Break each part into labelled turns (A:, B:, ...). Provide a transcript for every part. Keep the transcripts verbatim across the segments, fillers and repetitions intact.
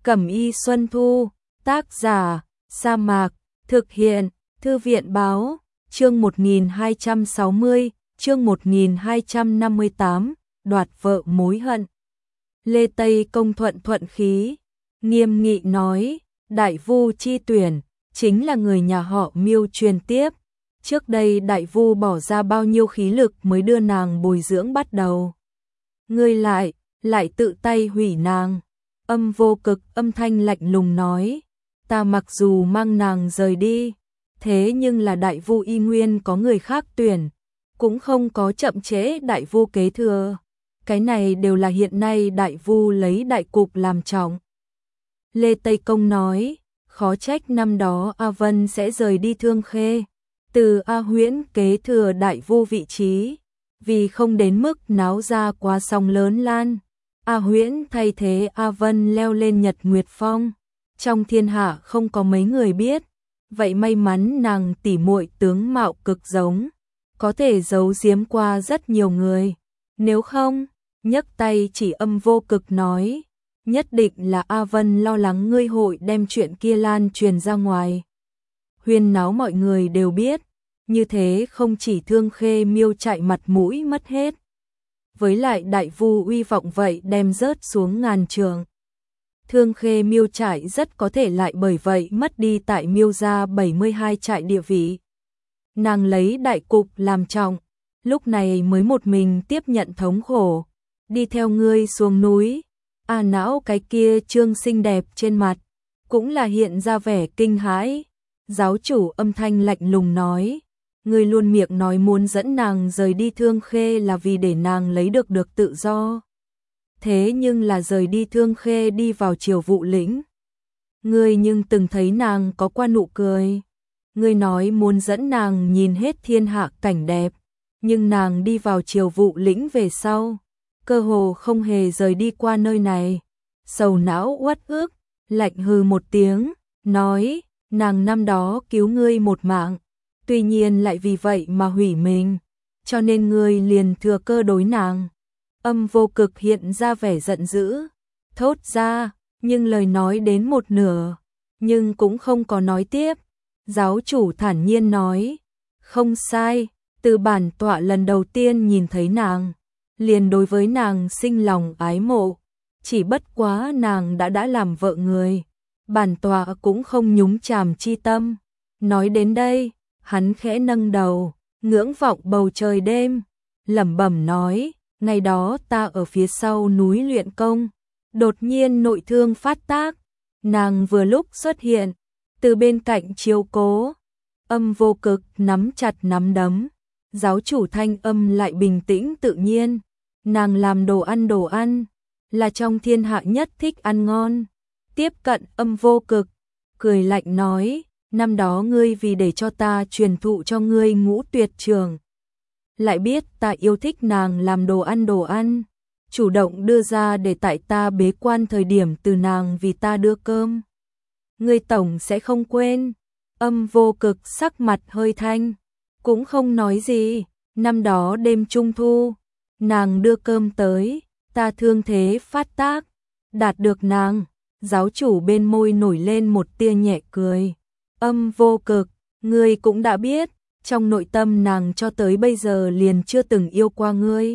A: Cẩm y Xuân Thu, tác giả, Sa Mạc, thực hiện, Thư viện báo, chương một nghìn hai trăm sáu mươi, chương một nghìn hai trăm năm mươi tám, đoạt vợ mối hận. Lê Tây Công thuận thuận khí, nghiêm nghị nói, Đại Vu chi tuyển, chính là người nhà họ Miêu truyền tiếp. Trước đây Đại Vu bỏ ra bao nhiêu khí lực mới đưa nàng bồi dưỡng bắt đầu. Ngươi lại, lại tự tay hủy nàng. Âm Vô Cực âm thanh lạnh lùng nói, ta mặc dù mang nàng rời đi, thế nhưng là Đại Vu y nguyên có người khác tuyển, cũng không có chậm trễ Đại Vu kế thừa. Cái này đều là hiện nay Đại Vu lấy đại cục làm trọng. Lê Tây Công nói, khó trách năm đó A Vân sẽ rời đi Thương Khê, từ A Huyễn kế thừa Đại Vu vị trí, vì không đến mức náo ra quá sóng lớn lan. A Huyễn thay thế A Vân leo lên Nhật Nguyệt Phong, trong thiên hạ không có mấy người biết, vậy may mắn nàng tỉ muội tướng mạo cực giống, có thể giấu giếm qua rất nhiều người, nếu không, nhấc tay chỉ Âm Vô Cực nói, nhất định là A Vân lo lắng ngươi hội đem chuyện kia lan truyền ra ngoài. Huyên náo mọi người đều biết, như thế không chỉ Thương Khê Miêu chạy mặt mũi mất hết, với lại Đại Vu uy vọng vậy đem rớt xuống ngàn trường. Thương Khê Miêu trại rất có thể lại bởi vậy mất đi tại Miêu gia bảy mươi hai trại địa vị. Nàng lấy đại cục làm trọng, lúc này mới một mình tiếp nhận thống khổ, đi theo ngươi xuống núi. A não cái kia trương xinh đẹp trên mặt, cũng là hiện ra vẻ kinh hãi. Giáo chủ âm thanh lạnh lùng nói, ngươi luôn miệng nói muốn dẫn nàng rời đi Thương Khê là vì để nàng lấy được được tự do. Thế nhưng là rời đi Thương Khê đi vào Triều Vụ lĩnh. Ngươi nhưng từng thấy nàng có qua nụ cười. Ngươi nói muốn dẫn nàng nhìn hết thiên hạ cảnh đẹp, nhưng nàng đi vào Triều Vụ lĩnh về sau, cơ hồ không hề rời đi qua nơi này. Sầu não uất ức, lạnh hừ một tiếng, nói, nàng năm đó cứu ngươi một mạng, tuy nhiên lại vì vậy mà hủy mình, cho nên ngươi liền thừa cơ đối nàng. Âm Vô Cực hiện ra vẻ giận dữ, thốt ra, nhưng lời nói đến một nửa, nhưng cũng không có nói tiếp. Giáo chủ thản nhiên nói, không sai, từ bản tọa lần đầu tiên nhìn thấy nàng, liền đối với nàng sinh lòng ái mộ, chỉ bất quá nàng đã đã làm vợ người, bản tọa cũng không nhúng chàm chi tâm. Nói đến đây, hắn khẽ nâng đầu, ngưỡng vọng bầu trời đêm, lẩm bẩm nói, ngày đó ta ở phía sau núi luyện công, đột nhiên nội thương phát tác, nàng vừa lúc xuất hiện, từ bên cạnh chiếu cố. Âm Vô Cực nắm chặt nắm đấm, giáo chủ thanh âm lại bình tĩnh tự nhiên, nàng làm đồ ăn đồ ăn, là trong thiên hạ nhất thích ăn ngon. Tiếp cận Âm Vô Cực, cười lạnh nói, năm đó ngươi vì để cho ta truyền thụ cho ngươi ngũ tuyệt trường, lại biết ta yêu thích nàng làm đồ ăn đồ ăn, chủ động đưa ra để tại ta bế quan thời điểm từ nàng vì ta đưa cơm. Ngươi tổng sẽ không quên. Âm Vô Cực sắc mặt hơi thanh, cũng không nói gì. Năm đó đêm trung thu, nàng đưa cơm tới, ta thương thế phát tác, đạt được nàng. Giáo chủ bên môi nổi lên một tia nhẹ cười. Âm Vô Cực, ngươi cũng đã biết, trong nội tâm nàng cho tới bây giờ liền chưa từng yêu qua ngươi.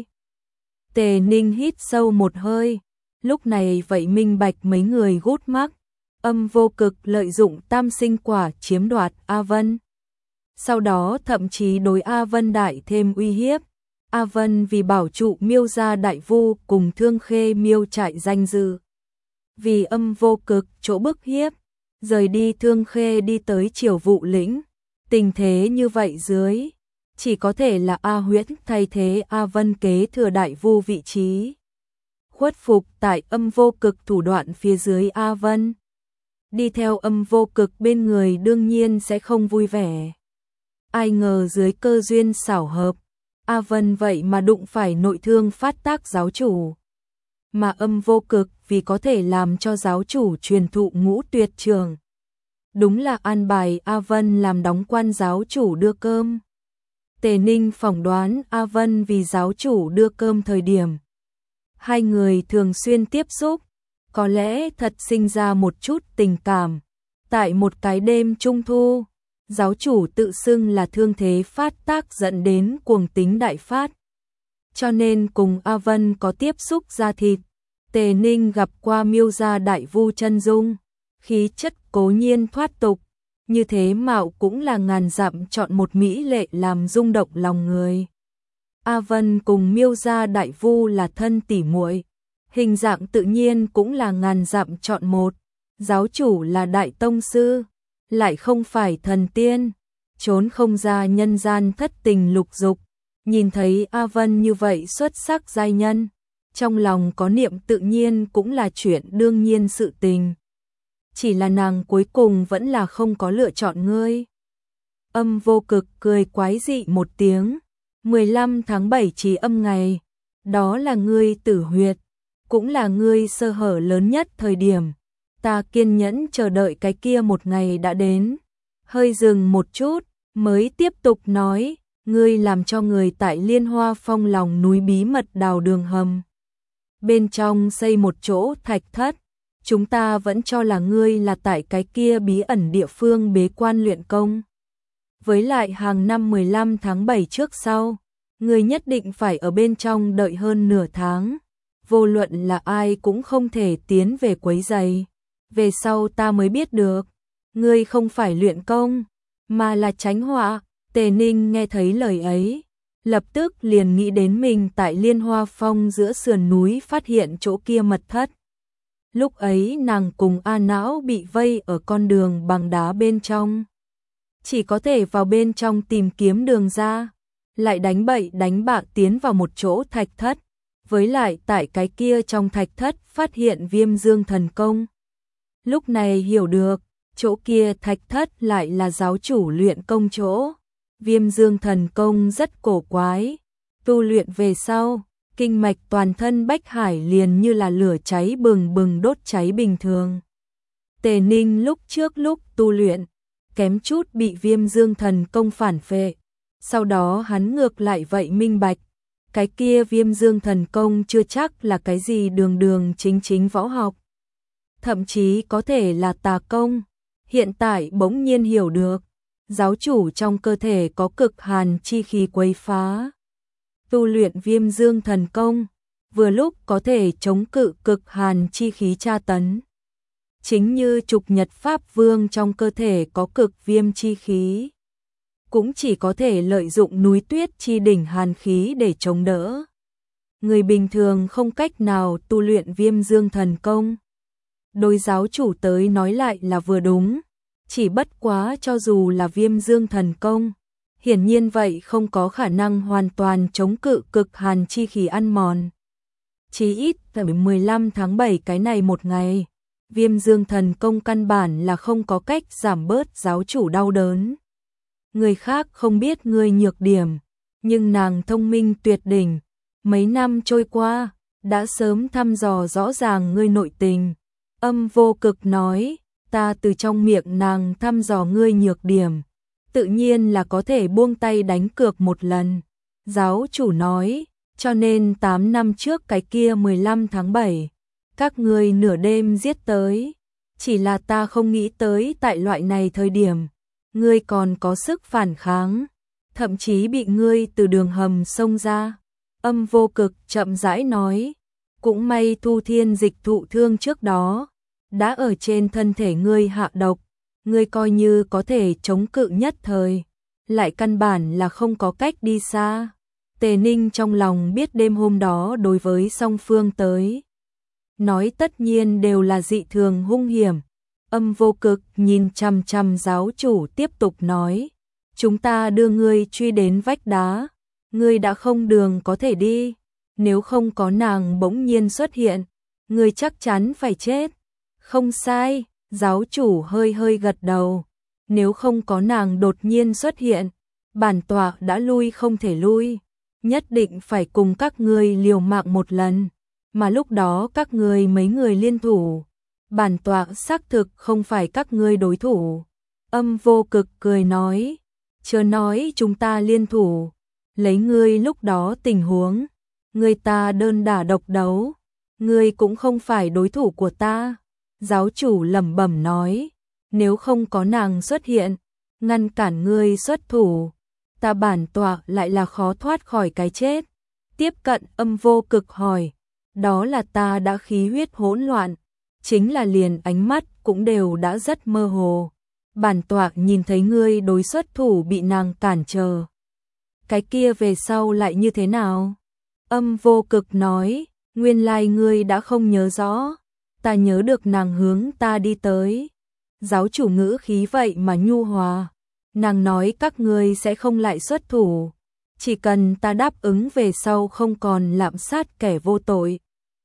A: Tề Ninh hít sâu một hơi, lúc này vậy minh bạch mấy người gút mắc. Âm Vô Cực lợi dụng tam sinh quả chiếm đoạt A Vân. Sau đó thậm chí đối A Vân đại thêm uy hiếp. A Vân vì bảo trụ Miêu gia Đại Vu cùng Thương Khê Miêu trại danh dự, vì Âm Vô Cực chỗ bức hiếp, rời đi Thương Khê đi tới Triều Vụ lĩnh. Tình thế như vậy dưới, chỉ có thể là A Huyễn thay thế A Vân kế thừa Đại Vu vị trí. Khuất phục tại Âm Vô Cực thủ đoạn phía dưới A Vân. Đi theo Âm Vô Cực bên người đương nhiên sẽ không vui vẻ. Ai ngờ dưới cơ duyên xảo hợp, A Vân vậy mà đụng phải nội thương phát tác giáo chủ. Mà Âm Vô Cực vì có thể làm cho giáo chủ truyền thụ ngũ tuyệt trường, đúng là an bài A Vân làm đóng quan giáo chủ đưa cơm. Tề Ninh phỏng đoán A Vân vì giáo chủ đưa cơm thời điểm hai người thường xuyên tiếp xúc, có lẽ thật sinh ra một chút tình cảm. Tại một cái đêm trung thu, giáo chủ tự xưng là thương thế phát tác dẫn đến cuồng tính đại phát. Cho nên cùng A Vân có tiếp xúc da thịt. Tề Ninh gặp qua Miêu gia đại vu chân dung, khí chất cố nhiên thoát tục, như thế mạo cũng là ngàn dặm chọn một mỹ lệ làm rung động lòng người. A Vân cùng Miêu gia đại vu là thân tỉ muội, hình dạng tự nhiên cũng là ngàn dặm chọn một. Giáo chủ là đại tông sư, lại không phải thần tiên, trốn không ra nhân gian thất tình lục dục. Nhìn thấy A Vân như vậy xuất sắc giai nhân, trong lòng có niệm tự nhiên cũng là chuyện đương nhiên sự tình. Chỉ là nàng cuối cùng vẫn là không có lựa chọn ngươi. Âm Vô Cực cười quái dị một tiếng. mười lăm tháng bảy chí âm ngày, đó là ngươi tử huyệt, cũng là ngươi sơ hở lớn nhất thời điểm. Ta kiên nhẫn chờ đợi cái kia một ngày đã đến. Hơi dừng một chút, mới tiếp tục nói, ngươi làm cho người tại Liên Hoa Phong lòng núi bí mật đào đường hầm. Bên trong xây một chỗ thạch thất, chúng ta vẫn cho là ngươi là tại cái kia bí ẩn địa phương bế quan luyện công. Với lại hàng năm mười lăm tháng bảy trước sau, ngươi nhất định phải ở bên trong đợi hơn nửa tháng. Vô luận là ai cũng không thể tiến về quấy rầy. Về sau ta mới biết được, ngươi không phải luyện công, mà là tránh họa. Tề Ninh nghe thấy lời ấy, lập tức liền nghĩ đến mình tại Liên Hoa Phong giữa sườn núi phát hiện chỗ kia mật thất. Lúc ấy nàng cùng A Não bị vây ở con đường bằng đá bên trong. Chỉ có thể vào bên trong tìm kiếm đường ra, lại đánh bậy đánh bạ tiến vào một chỗ thạch thất. Với lại tại cái kia trong thạch thất phát hiện Viêm Dương thần công. Lúc này hiểu được, chỗ kia thạch thất lại là giáo chủ luyện công chỗ. Viêm Dương thần công rất cổ quái, tu luyện về sau, kinh mạch toàn thân Bách Hải liền như là lửa cháy bừng bừng đốt cháy bình thường. Tề Ninh lúc trước lúc tu luyện, kém chút bị Viêm Dương thần công phản phệ. Sau đó hắn ngược lại vậy minh bạch, cái kia Viêm Dương thần công chưa chắc là cái gì đường đường chính chính võ học. Thậm chí có thể là tà công. Hiện tại bỗng nhiên hiểu được, giáo chủ trong cơ thể có cực hàn chi khí quấy phá. Tu luyện Viêm Dương thần công, vừa lúc có thể chống cự cực hàn chi khí tra tấn. Chính như Trục Nhật Pháp Vương trong cơ thể có cực viêm chi khí, cũng chỉ có thể lợi dụng núi tuyết chi đỉnh hàn khí để chống đỡ. Người bình thường không cách nào tu luyện Viêm Dương thần công. Đối giáo chủ tới nói lại là vừa đúng, chỉ bất quá cho dù là Viêm Dương thần công, hiển nhiên vậy không có khả năng hoàn toàn chống cự cực hàn chi khí ăn mòn. Chỉ ít tại mười lăm tháng bảy cái này một ngày, Viêm Dương thần công căn bản là không có cách giảm bớt giáo chủ đau đớn. Người khác không biết ngươi nhược điểm, nhưng nàng thông minh tuyệt đỉnh, mấy năm trôi qua, đã sớm thăm dò rõ ràng ngươi nội tình. Âm Vô Cực nói, ta từ trong miệng nàng thăm dò ngươi nhược điểm, tự nhiên là có thể buông tay đánh cược một lần. Giáo chủ nói, cho nên tám năm trước cái kia mười lăm tháng bảy, các ngươi nửa đêm giết tới, chỉ là ta không nghĩ tới tại loại này thời điểm, ngươi còn có sức phản kháng, thậm chí bị ngươi từ đường hầm xông ra. Âm Vô Cực chậm rãi nói, cũng may Thu Thiên Dịch thụ thương trước đó, đã ở trên thân thể ngươi hạ độc, ngươi coi như có thể chống cự nhất thời, lại căn bản là không có cách đi xa. Tề Ninh trong lòng biết đêm hôm đó đối với song phương tới nói tất nhiên đều là dị thường hung hiểm. Âm Vô Cực nhìn chằm chằm giáo chủ tiếp tục nói, chúng ta đưa ngươi truy đến vách đá, ngươi đã không đường có thể đi, nếu không có nàng bỗng nhiên xuất hiện, ngươi chắc chắn phải chết. Không sai, giáo chủ hơi hơi gật đầu, nếu không có nàng đột nhiên xuất hiện, bản tọa đã lui không thể lui, nhất định phải cùng các ngươi liều mạng một lần, mà lúc đó các ngươi mấy người liên thủ, bản tọa xác thực không phải các ngươi đối thủ. Âm Vô Cực cười nói, chớ nói chúng ta liên thủ, lấy ngươi lúc đó tình huống, người ta đơn đả độc đấu, ngươi cũng không phải đối thủ của ta. Giáo chủ lẩm bẩm nói, nếu không có nàng xuất hiện, ngăn cản ngươi xuất thủ, ta bản tọa lại là khó thoát khỏi cái chết. Tiếp cận Âm Vô Cực hỏi, đó là ta đã khí huyết hỗn loạn, chính là liền ánh mắt cũng đều đã rất mơ hồ. Bản tọa nhìn thấy ngươi đối xuất thủ bị nàng cản trở. Cái kia về sau lại như thế nào? Âm Vô Cực nói, nguyên lai ngươi đã không nhớ rõ, ta nhớ được nàng hướng ta đi tới. Giáo chủ ngữ khí vậy mà nhu hòa, nàng nói các ngươi sẽ không lại xuất thủ, chỉ cần ta đáp ứng về sau không còn lạm sát kẻ vô tội.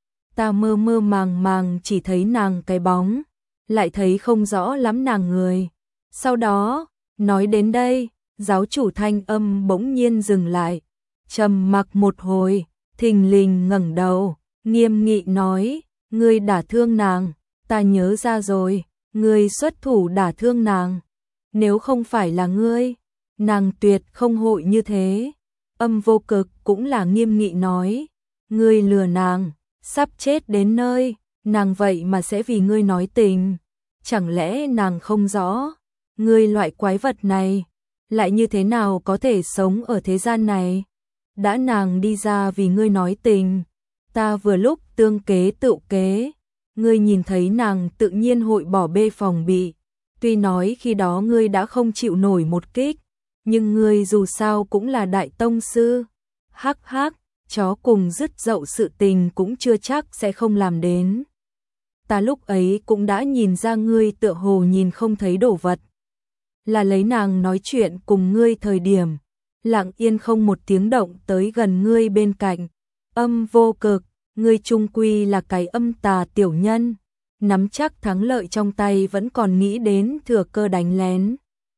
A: Ta mơ mơ màng màng chỉ thấy nàng cái bóng, lại thấy không rõ lắm nàng người. Sau đó, nói đến đây, giáo chủ thanh âm bỗng nhiên dừng lại, trầm mặc một hồi, thình lình ngẩng đầu, nghiêm nghị nói, ngươi đả thương nàng, ta nhớ ra rồi, ngươi xuất thủ đả thương nàng. Nếu không phải là ngươi, nàng tuyệt không hội như thế. Âm Vô Cực cũng là nghiêm nghị nói, ngươi lừa nàng, sắp chết đến nơi, nàng vậy mà sẽ vì ngươi nói tình. Chẳng lẽ nàng không rõ, ngươi loại quái vật này, lại như thế nào có thể sống ở thế gian này? Đã nàng đi ra vì ngươi nói tình, ta vừa lúc tương kế tự kế, ngươi nhìn thấy nàng tự nhiên hội bỏ bê phòng bị. Tuy nói khi đó ngươi đã không chịu nổi một kích, nhưng ngươi dù sao cũng là đại tông sư. Hắc hắc, chó cùng dứt dậu sự tình cũng chưa chắc sẽ không làm đến. Ta lúc ấy cũng đã nhìn ra ngươi tựa hồ nhìn không thấy đồ vật. Là lấy nàng nói chuyện cùng ngươi thời điểm, lặng yên không một tiếng động tới gần ngươi bên cạnh. Âm Vô Cực, ngươi chung quy là cái âm tà tiểu nhân, nắm chắc thắng lợi trong tay vẫn còn nghĩ đến thừa cơ đánh lén.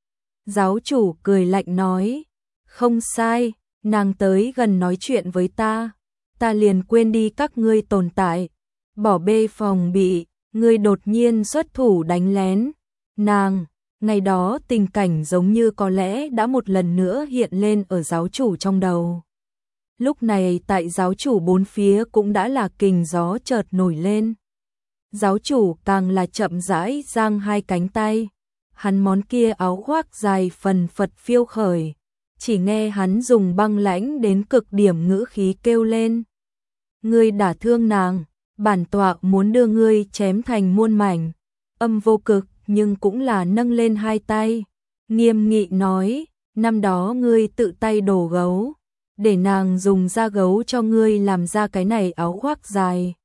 A: Giáo chủ cười lạnh nói, không sai, nàng tới gần nói chuyện với ta, ta liền quên đi các ngươi tồn tại, bỏ bê phòng bị, ngươi đột nhiên xuất thủ đánh lén. Nàng, ngày đó tình cảnh giống như có lẽ đã một lần nữa hiện lên ở giáo chủ trong đầu. Lúc này tại giáo chủ bốn phía cũng đã là kình gió chợt nổi lên. Giáo chủ càng là chậm rãi giang hai cánh tay, hắn món kia áo khoác dài phần phật phiêu khởi, chỉ nghe hắn dùng băng lãnh đến cực điểm ngữ khí kêu lên. Ngươi đả thương nàng, bản tọa muốn đưa ngươi chém thành muôn mảnh. Âm Vô Cực nhưng cũng là nâng lên hai tay, nghiêm nghị nói, năm đó ngươi tự tay đổ gấu, để nàng dùng da gấu cho ngươi làm ra cái này áo khoác dài.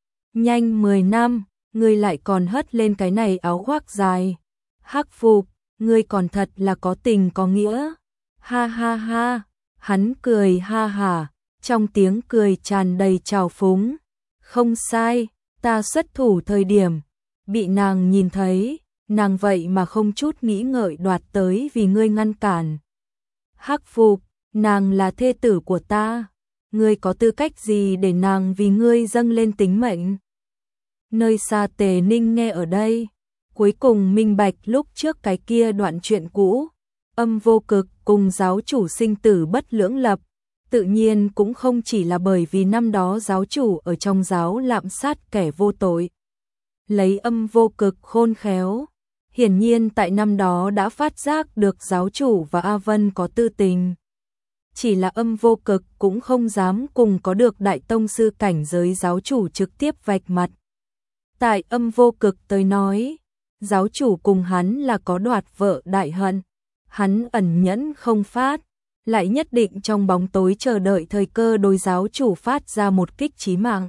A: Nhanh mười năm, ngươi lại còn hất lên cái này áo khoác dài. Hắc phục, ngươi còn thật là có tình có nghĩa. Ha ha ha, hắn cười ha hả, trong tiếng cười tràn đầy trào phúng. Không sai, ta xuất thủ thời điểm, bị nàng nhìn thấy, nàng vậy mà không chút nghĩ ngợi đoạt tới vì ngươi ngăn cản. Hắc phục, nàng là thê tử của ta, ngươi có tư cách gì để nàng vì ngươi dâng lên tính mệnh? Nơi xa Tề Ninh nghe ở đây, cuối cùng minh bạch lúc trước cái kia đoạn chuyện cũ. Âm Vô Cực cùng giáo chủ sinh tử bất lưỡng lập, tự nhiên cũng không chỉ là bởi vì năm đó giáo chủ ở trong giáo lạm sát kẻ vô tội. Lấy Âm Vô Cực khôn khéo, hiển nhiên tại năm đó đã phát giác được giáo chủ và A Vân có tư tình. Chỉ là Âm Vô Cực cũng không dám cùng có được đại tông sư cảnh giới giáo chủ trực tiếp vạch mặt. Tại Âm Vô Cực tới nói, giáo chủ cùng hắn là có đoạt vợ đại hận, hắn ẩn nhẫn không phát, lại nhất định trong bóng tối chờ đợi thời cơ đối giáo chủ phát ra một kích chí mạng.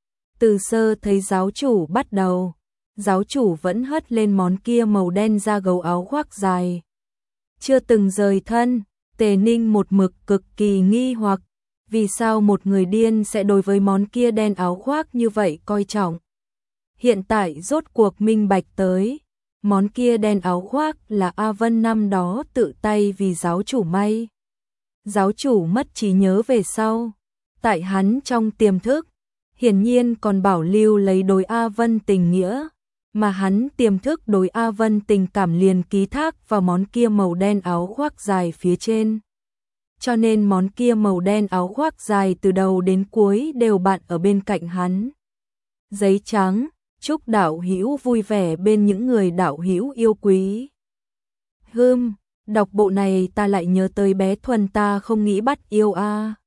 A: Từ sơ thấy giáo chủ bắt đầu, giáo chủ vẫn hất lên món kia màu đen da gấu áo khoác dài, chưa từng rời thân. Tề Ninh một mực cực kỳ nghi hoặc, vì sao một người điên sẽ đối với món kia đen áo khoác như vậy coi trọng. Hiện tại rốt cuộc minh bạch tới, món kia đen áo khoác là A Vân năm đó tự tay vì giáo chủ may. Giáo chủ mất trí nhớ về sau, tại hắn trong tiềm thức, hiển nhiên còn bảo lưu lấy đối A Vân tình nghĩa, mà hắn tiềm thức đối A Vân tình cảm liền ký thác vào món kia màu đen áo khoác dài phía trên. Cho nên món kia màu đen áo khoác dài từ đầu đến cuối đều bạn ở bên cạnh hắn. giấy trắng, chúc đạo hữu vui vẻ bên những người đạo hữu yêu quý. Hừm, đọc bộ này ta lại nhớ tới bé Thuần ta không nghĩ bắt yêu a.